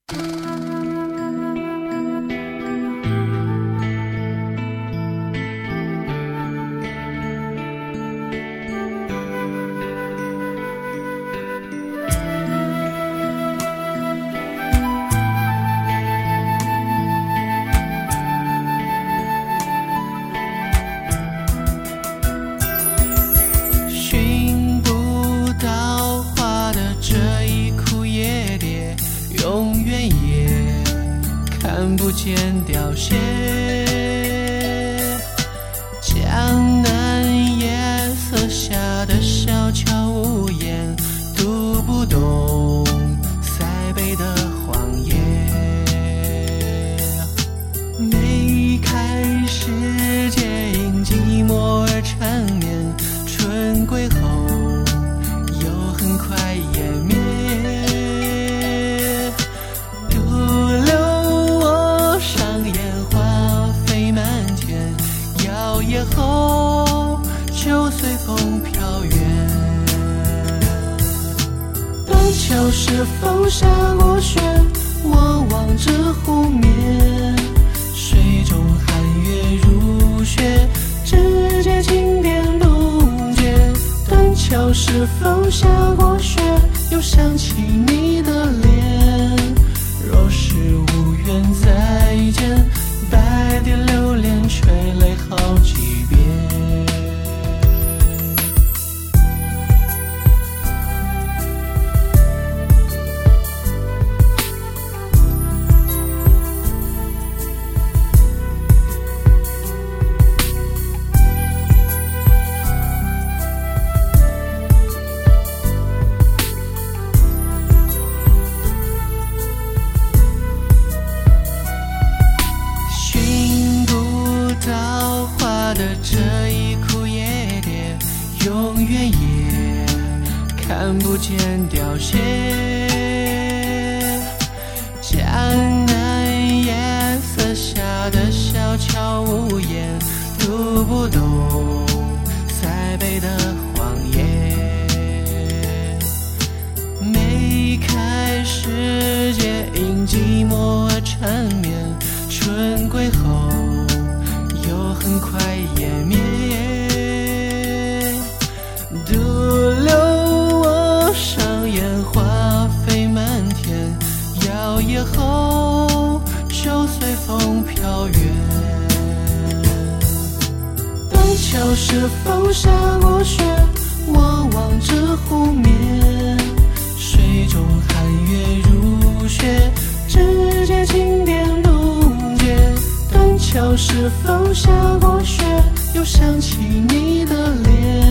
寻不到花的这一枯叶蝶，永远也看不见凋谢。江南夜色下的小桥屋檐，读不懂塞北的荒野。梅开时节因寂寞而缠绵，春归后又很快湮灭。独留我上烟花飞满天，摇曳后就随风飘远。断桥是否下过雪，我望着湖面，水中寒月如雪，指尖轻点不觉。断桥是否下过雪，又想起你的脸。若是无缘再见，白蝶流连垂泪好几遍。寻不到花的这一枯叶蝶，永远也看不见凋谢。江南夜色下的小桥屋檐，读不懂塞北的荒野。梅开时节因寂寞而缠绵，春归后又很快湮灭。独留我上烟花飞满天，摇曳后就随风飘远。断桥是否下过雪，我望着湖面，水中寒月如雪，指尖轻点不觉。断桥是否下过雪，又想起你的脸。